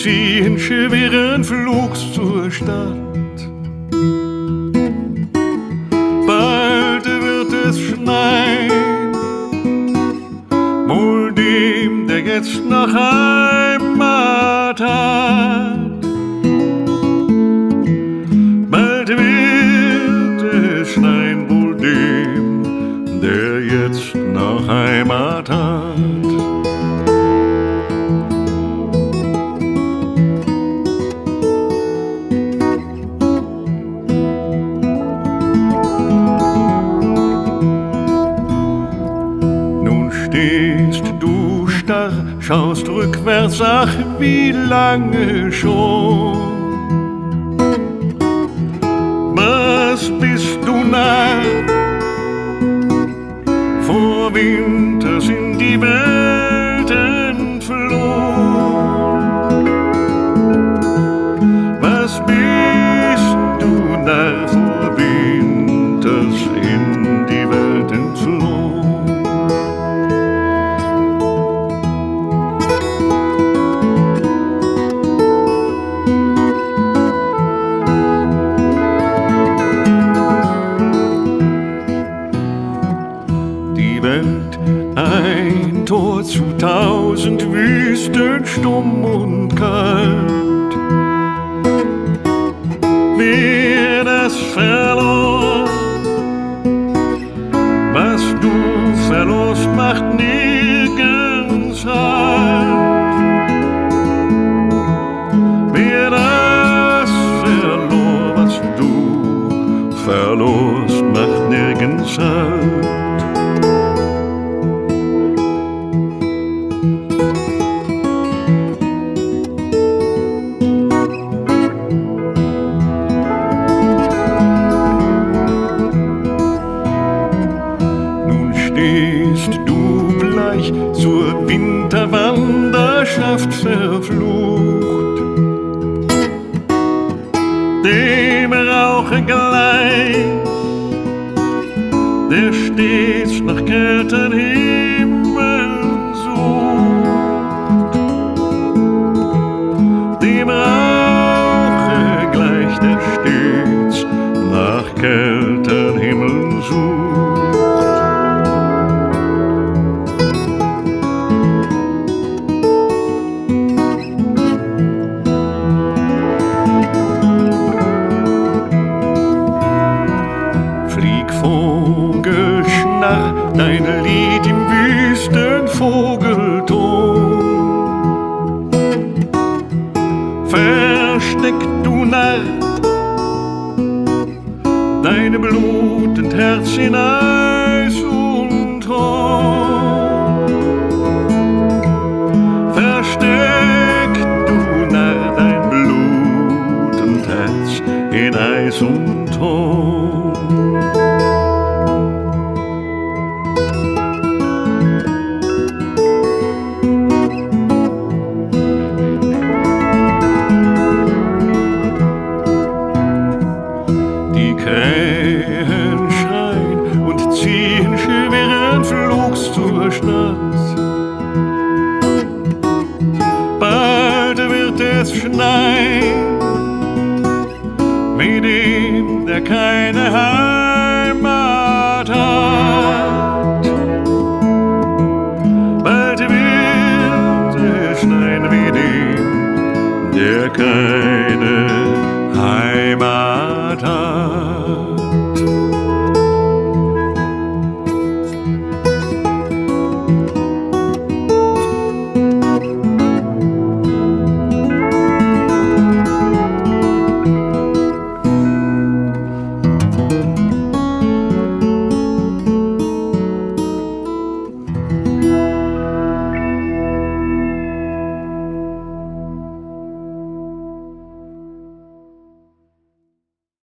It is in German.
ziehen schweren Flugs zur Stadt. Bald wird es schneien, wohl dem, der jetzt noch Heimat hat. Bald wird es schneien, wohl dem, der jetzt noch Heimat hat. Stehst du starr, schaust rückwärts, ach wie lange schon. Was bist du nah? Vor Winter sind die Welt entflohen. Was bist du nah? Vor Winter sind die Welt entflohen. Ein Tor zu 1000 Wüsten, stumm und kalt. Wer das verlor, was du verlorst, macht nirgends halt. Wer das verlor, was du verlorst, macht nirgends halt. Stehst du bleich, zur Winterwanderschaft verflucht, dem Rauche gleich, der stets nach kälteren Himmeln sucht. Dem Rauche gleich, der stets nach kälteren Himmeln sucht. Vogelschnarr, dein Lied im Wüstenvogelton. Versteck, du Narr, dein blutend Herz in Eis und Horn. Versteck, du Narr, dein blutend Herz in Eis und Horn. Krähen schreien und ziehen schweren Flugs zur Stadt. Bald wird es schneien, wie dem, der keine Heimat hat. Bald wird es schneien, wie dem, der keine Heimat hat.